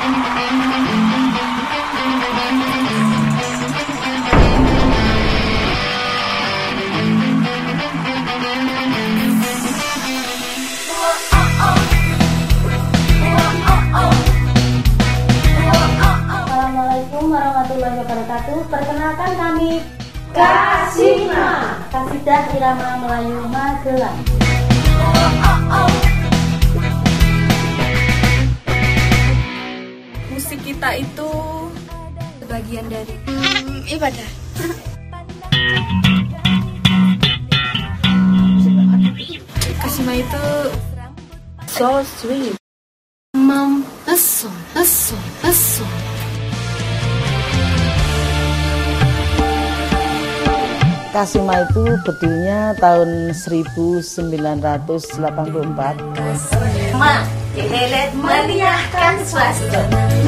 Assalamualaikum warahmatullahi wabarakatuh. Perkenalkan kami Kasima, Kasidah Irama Melayu Magelang. Musik kita itu sebagian dari ibadah. Kasima itu So sweet. Pesona. Kasima itu berdirinya tahun 1984. Ma, dihelet meriahkan swasta.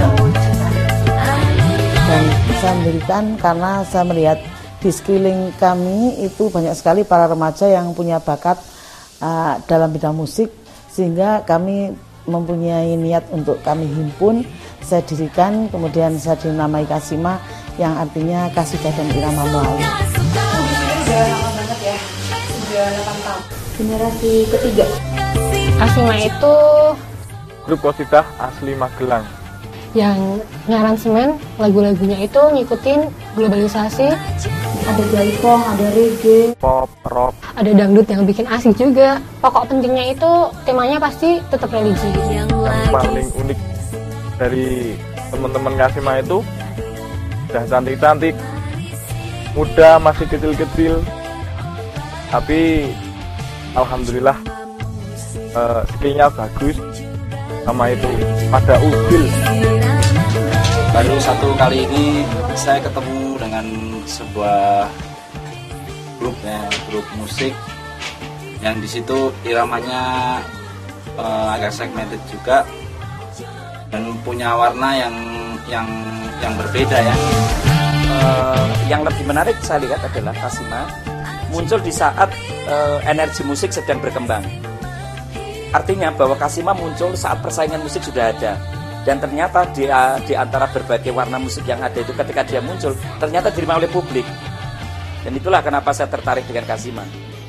Dan saya mendirikan karena saya melihat di sekeliling kami itu banyak sekali para remaja yang punya bakat dalam bidang musik, sehingga kami mempunyai niat untuk kami himpun. Saya dirikan, kemudian saya dinamai Kasima, yang artinya Kasidah dan Irama Melayu. Udah lama banget ya, udah 8 tahun. Generasi ketiga. Kasima itu Grup Qasidah asli Magelang. yang ngaransemen lagu-lagunya itu ngikutin globalisasi, Ada jaipong, ada reggae. Pop, rock, ada dangdut yang bikin asik juga. Pokok pentingnya itu temanya pasti tetap religi. yang paling unik dari teman-teman Kasima itu udah cantik-cantik, muda, masih kecil-kecil, tapi alhamdulillah skillnya bagus, sama itu pada usil. Baru satu kali ini saya ketemu dengan sebuah grup musik yang di situ iramanya agak segmented juga dan punya warna yang berbeda ya. Yang lebih menarik saya lihat adalah Kasima muncul di saat energi musik sedang berkembang. Artinya bahwa Kasima muncul saat persaingan musik sudah ada. Dan ternyata di antara berbagai warna musik yang ada itu ketika dia muncul, ternyata diterima oleh publik. Dan itulah kenapa saya tertarik dengan Kasima.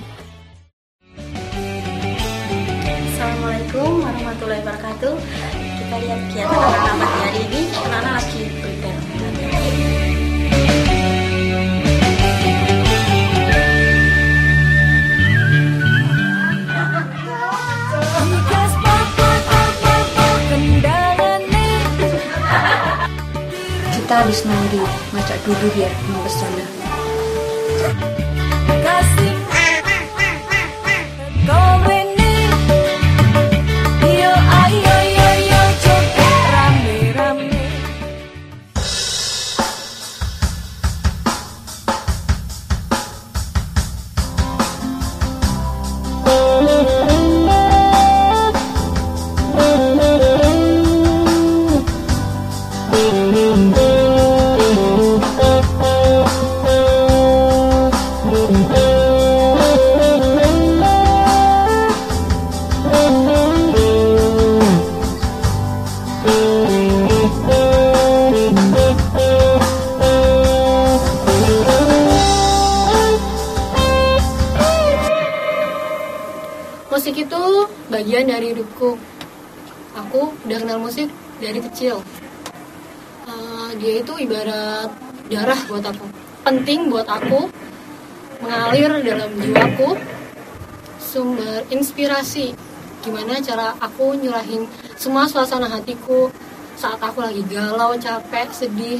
Assalamualaikum warahmatullahi wabarakatuh. Kita lihat kegiatan anak-anak pagi hari ini. Anak-anak lagi prepare. Kita habis mandi, ngajak dulu biar mempesona. Musik itu bagian dari hidupku. Aku udah kenal musik dari kecil. Dia itu ibarat darah buat aku. Penting buat aku, mengalir dalam jiwaku, sumber inspirasi. Gimana cara aku nyurahin semua suasana hatiku saat aku lagi galau, capek, sedih.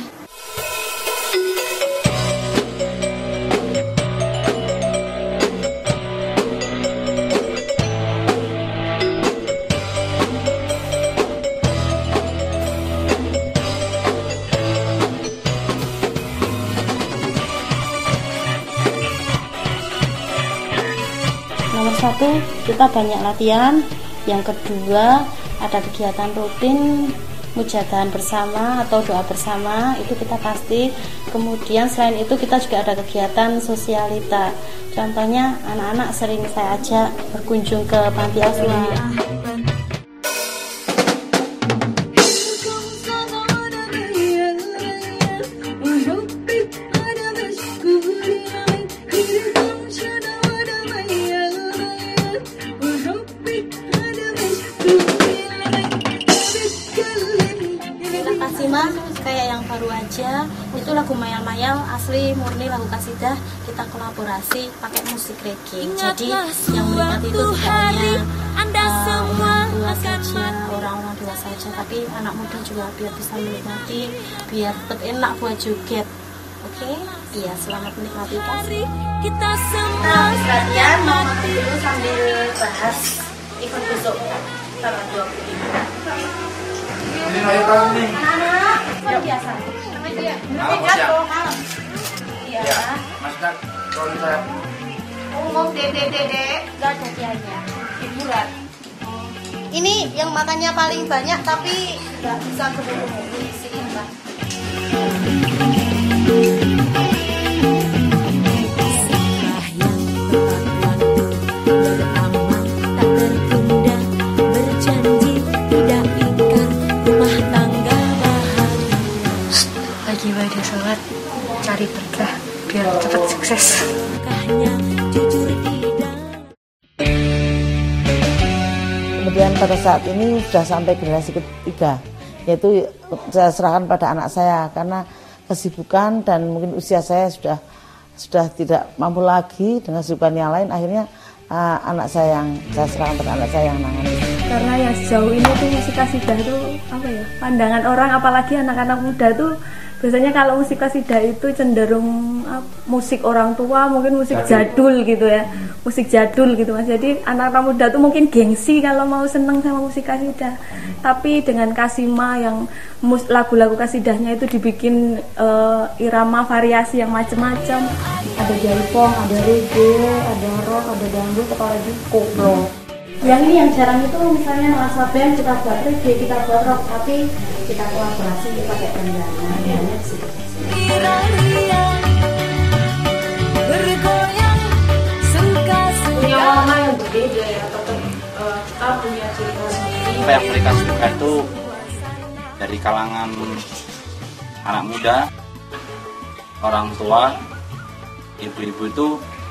Nomor 1, kita banyak latihan. Yang kedua, ada kegiatan rutin mujahadah bersama atau doa bersama, itu kita pasti. Kemudian selain itu kita juga ada kegiatan sosialita. Contohnya anak-anak sering saya ajak berkunjung ke panti asuhan. sama kayak yang baru aja, itu lagu Mayal-Mayal asli murni lagu kasidah, kita kolaborasi pakai musik reggae. Jadi yang menikmati itu tidak hanya orang tua saja, orang-orang tua saja, tapi anak muda juga biar bisa menikmati, biar tetap enak buat joget. Oke, iya, selamat menikmati kasih. Kita semua Sekalian mau makan dulu sambil bahas event besok tanggal 25. Ini ayo tahu nih. Anak, kan biasa. Malam siang. Malam. Iya. Mas Dak, kalau saya Umum dede, gak jadi aja. Hiburan. Ini yang makannya paling banyak tapi nggak bisa keburu sini Mbak. Lagi pada sholat, cari berkah biar cepat sukses. Kemudian pada saat ini sudah sampai generasi ketiga, yaitu saya serahkan pada anak saya karena kesibukan dan mungkin usia saya sudah tidak mampu lagi dengan kesibukan yang lain. Akhirnya anak saya yang saya serahkan pada anak saya yang nangani. Karena yang sejauh ini tuh musik kasidah itu apa ya, pandangan orang apalagi anak-anak muda tuh biasanya kalau musik kasidah itu cenderung musik orang tua, mungkin musik jadul gitu ya, musik jadul gitu Mas. Jadi anak-anak muda tuh mungkin gengsi kalau mau seneng sama musik kasidah. Tapi dengan Kasima yang lagu-lagu kasidahnya itu dibikin irama variasi yang macam-macam. Ada jaipong, ada reggae, ada rock, ada dangdut, apalagi koplo. Yang ini yang jarang itu misalnya Nuansa Band kita buat reggae, kita buat rock, tapi kita kolaborasi pakai bandana. Hanya di situ. Punya warna yang berbeda ya, tetap kita punya ciri khas sendiri. apa yang mereka suka itu dari kalangan anak muda, orang tua, ibu-ibu itu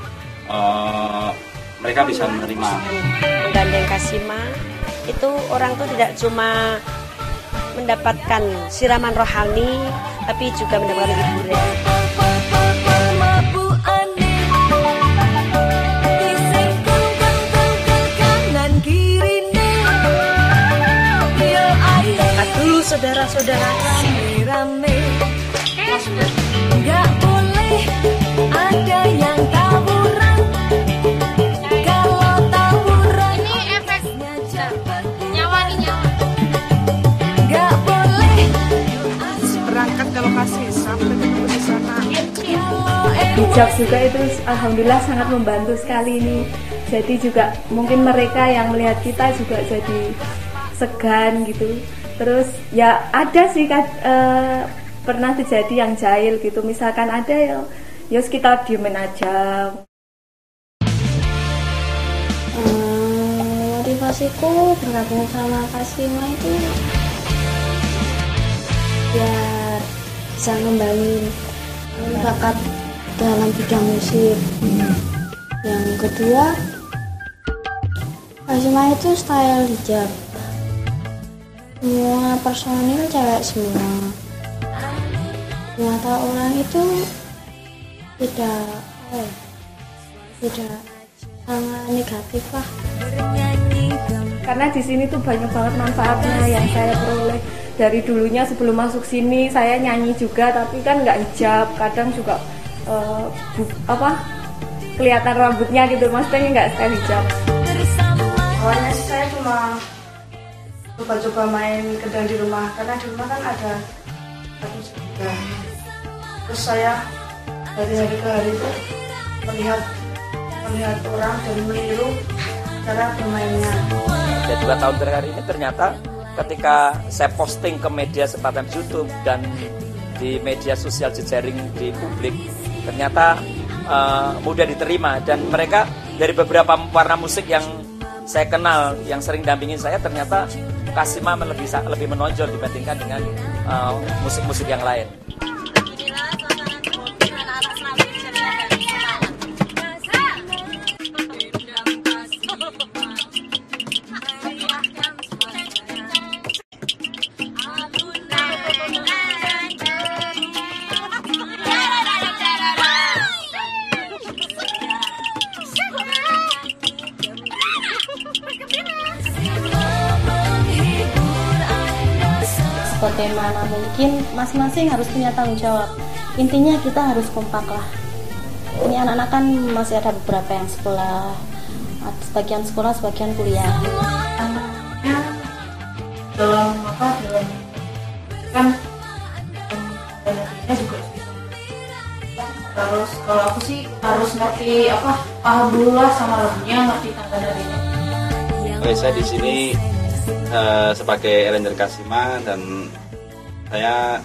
mereka bisa menerima. menggandeng Kasima itu orang tuh tidak cuma mendapatkan siraman rohani tapi juga mendapatkan hiburan. Dulu saudara-saudara rame-rame, nggak boleh ada yang tawuran. Kalau tawuran ini efeknya nyawa. Nggak boleh berangkat ke lokasi sampai ketemu di sana. Hijab juga itu alhamdulillah sangat membantu sekali ini. Jadi juga mungkin mereka yang melihat kita juga jadi segan gitu. Terus ya ada sih pernah terjadi yang jahil gitu, misalkan ada ya kita diemin aja. Motivasiku bergabung sama Kasima itu biar bisa ngembangin bakat dalam bidang musik. Yang kedua, Kasima itu style hijab. Semua personil cewek semua. Mata orang itu tidak sangat negatif lah. Karena di sini tuh banyak banget manfaatnya yang saya peroleh. Dari dulunya sebelum masuk sini saya nyanyi juga, tapi kan nggak hijab. Kadang juga kelihatan rambutnya gitu, maksudnya nggak style hijab. Awalnya sih saya cuma coba-coba main kendang di rumah, karena di rumah kan ada aku juga. Terus saya dari hari ke hari itu melihat orang dan meniru cara bermainnya. Dan 2 tahun terakhir ini ternyata ketika saya posting ke media seperti YouTube dan di media sosial jejaring di publik, ternyata mudah diterima, dan mereka dari beberapa warna musik yang saya kenal, yang sering dampingin saya, ternyata Kasima lebih menonjol dibandingkan dengan musik-musik yang lain. membuat tema. Nah, mungkin masing-masing harus punya tanggung jawab. Intinya kita harus kompak lah. Ini anak-anak kan masih ada beberapa yang sekolah, sebagian sekolah, sebagian kuliah. Dalam kan energinya juga. Terus kalau aku sih harus ngerti paham dulu lah sama lagunya, ngerti tangga nadinya. Saya di sini sebagai arranger Kasima, dan saya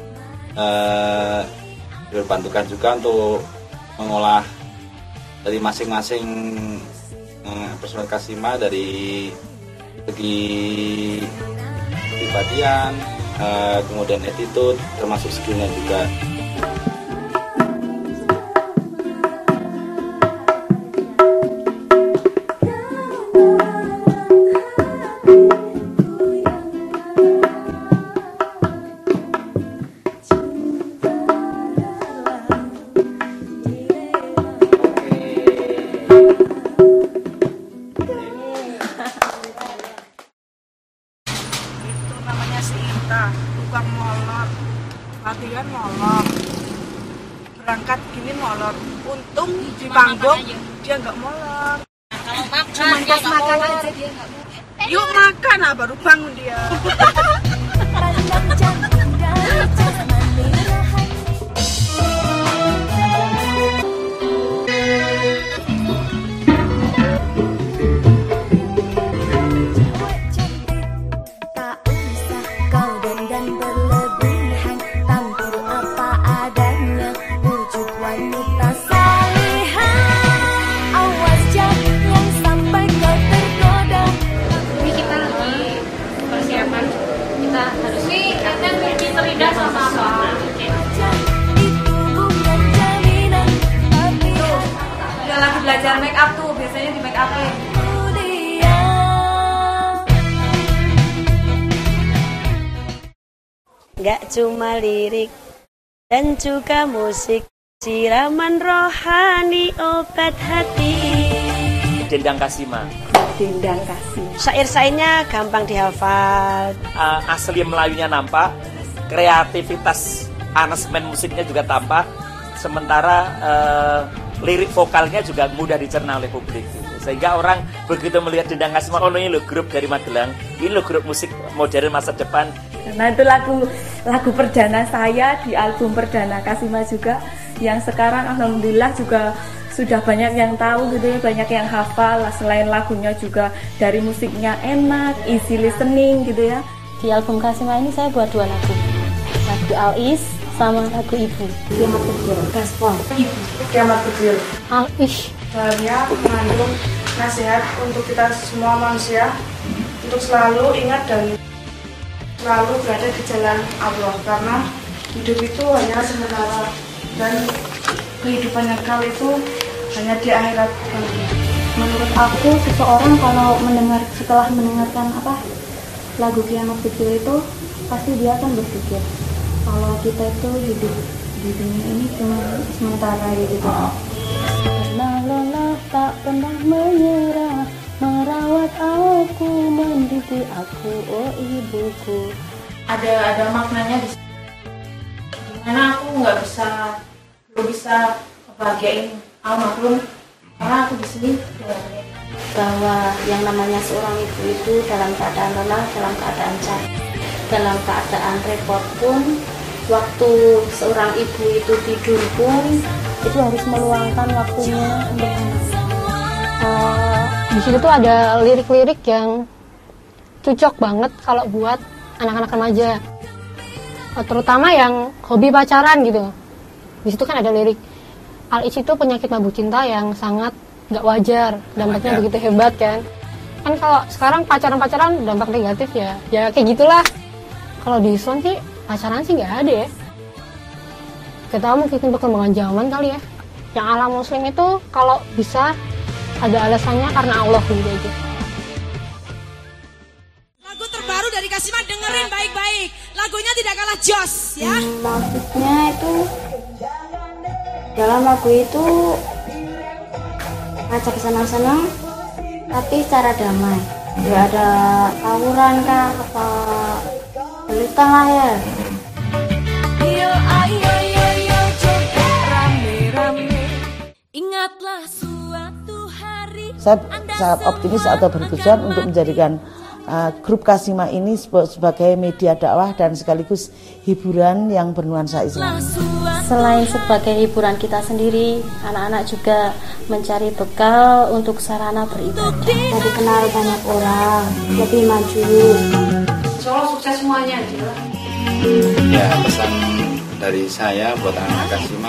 dibantukan juga untuk mengolah dari masing-masing personel Kasima, dari segi kepribadian, kemudian attitude, termasuk skillnya juga. Tukang molor, latihan molor, berangkat gini molor, untung di panggung dia nggak molor. Kalau makan Cuma dia pas nggak makan molor. aja dia nggak molor. Yuk makan, baru bangun dia. Lagi belajar make up tuh, biasanya di make upin. Gak cuma lirik dan juga musik, siraman rohani obat hati. Dendang Kasima. Dendang Kasima. Syair-syairnya gampang dihafal. Asli Melayunya nampak, kreativitas aransemen musiknya juga tampak, sementara lirik vokalnya juga mudah dicerna oleh publik gitu. Sehingga orang begitu melihat Dendang Kasima, oh ini lo grup dari Magelang, ini lo grup musik modern masa depan. Nah itu lagu perdana saya di album perdana Kasima juga, yang sekarang alhamdulillah juga sudah banyak yang tahu gitu ya, banyak yang hafal. Selain lagunya juga dari musiknya enak, easy listening gitu ya. Di album Kasima ini saya buat 2 lagu. Lagu Al-Is sama lagu Ibu. Kiamat kecil, respon. Ibu, kiamat kecil. Al-Ish. Bahannya mengandung nasihat untuk kita semua manusia untuk selalu ingat dan selalu berada di jalan Allah, karena hidup itu hanya sementara dan kehidupan yang kekal itu hanya di akhirat. Menurut aku, seseorang kalau setelah mendengarkan lagu Kiamat Kecil itu, pasti dia akan berpikir kalau kita itu hidup di dunia ini cuma sementara gitu. Pernah lelah tak pernah menyerah, merawat aku, mendidik aku, oh ibuku. Ada maknanya di sini. Dimana aku belum bisa bahagiain almarhum, karena aku di sini bahwa yang namanya seorang ibu itu dalam keadaan lelah, dalam keadaan capek, dalam keadaan repot pun, waktu seorang ibu itu tidur pun itu harus meluangkan waktunya untuk anaknya. Di situ tuh ada lirik-lirik yang cocok banget kalau buat anak-anak remaja, terutama yang hobi pacaran gitu. Di situ kan ada lirik Al-Ish itu penyakit mabuk cinta yang sangat nggak wajar, dampaknya begitu hebat kan. Kan kalau sekarang pacaran dampak negatif ya kayak gitulah. Kalau di Islam sih pacaran sih nggak ada ya. Kita mungkin perkembangan zaman kali ya. Yang ala muslim itu kalau bisa ada alasannya karena Allah gitu aja. Lagu terbaru dari Kasima, dengerin baik-baik. Lagunya tidak kalah jos ya. Maksudnya itu dalam lagu itu ngajak senang-senang tapi secara damai. Nggak ada tawuran kah apa pelit setengah ya. Ingatlah suatu hari. Saya sangat optimis atau bertujuan untuk menjadikan grup Kasima ini sebagai media dakwah dan sekaligus hiburan yang bernuansa Islam. Selain sebagai hiburan kita sendiri, anak-anak juga mencari bekal untuk sarana beribadah. Jadi kenal banyak orang, lebih maju. Solo sukses semuanya. Ya, pesan dari saya buat anak Kasima,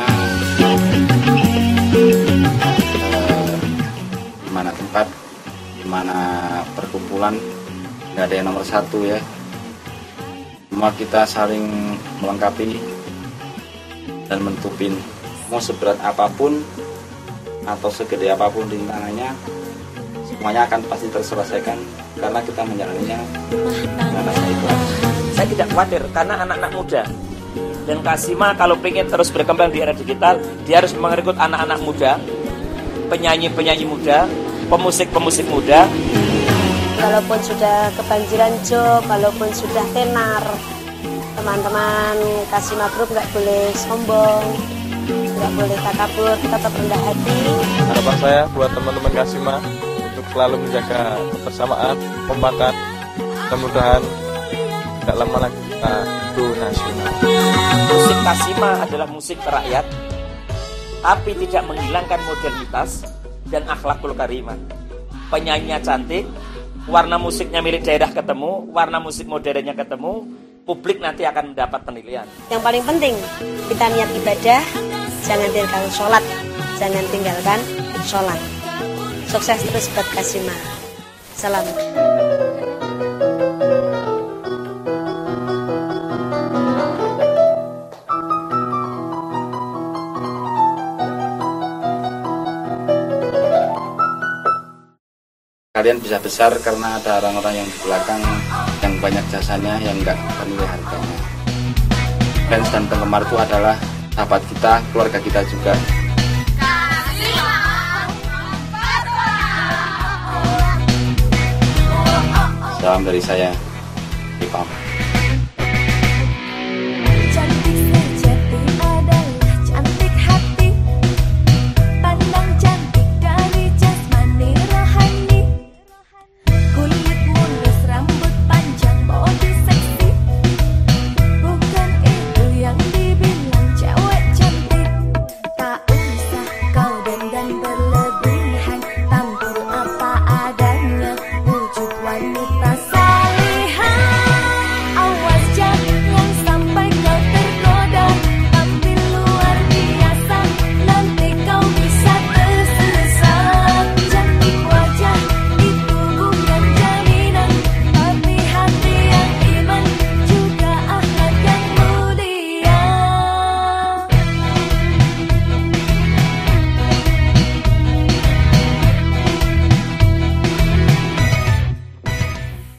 di mana tempat, di mana perkumpulan, nggak ada yang nomor satu ya. Semua kita saling melengkapi dan menutupin. Mau seberat apapun atau segede apapun rintangannya, semuanya akan pasti terselesaikan karena kita menjalaninya dengan rasa ikhlas. Saya tidak khawatir karena anak-anak muda. Dan Kasima kalau pengen terus berkembang di era digital, dia harus merekrut anak-anak muda, penyanyi-penyanyi muda, pemusik-pemusik muda. Walaupun sudah kebanjiran job, walaupun sudah tenar, teman-teman Kasima Group nggak boleh sombong, nggak boleh takabur, kita tetap rendah hati. Harapan saya buat teman-teman Kasima untuk selalu menjaga kebersamaan, kompakan, mudah-mudahan tidak lama lagi kita go nasional. Musik Kasima adalah musik rakyat, tapi tidak menghilangkan modernitas dan akhlakul karimah. Penyanyinya cantik, warna musiknya milik daerah ketemu, warna musik modernnya ketemu, publik nanti akan mendapat penilaian. Yang paling penting, kita niat ibadah, jangan tinggalkan sholat, jangan tinggalkan sholat. Sukses terus buat Kasima. Salam. Kalian bisa besar karena ada orang-orang yang di belakang yang banyak jasanya yang nggak ternilai harganya. Fans dan penggemar itu adalah sahabat kita, keluarga kita juga. Salam dari saya, Ipam.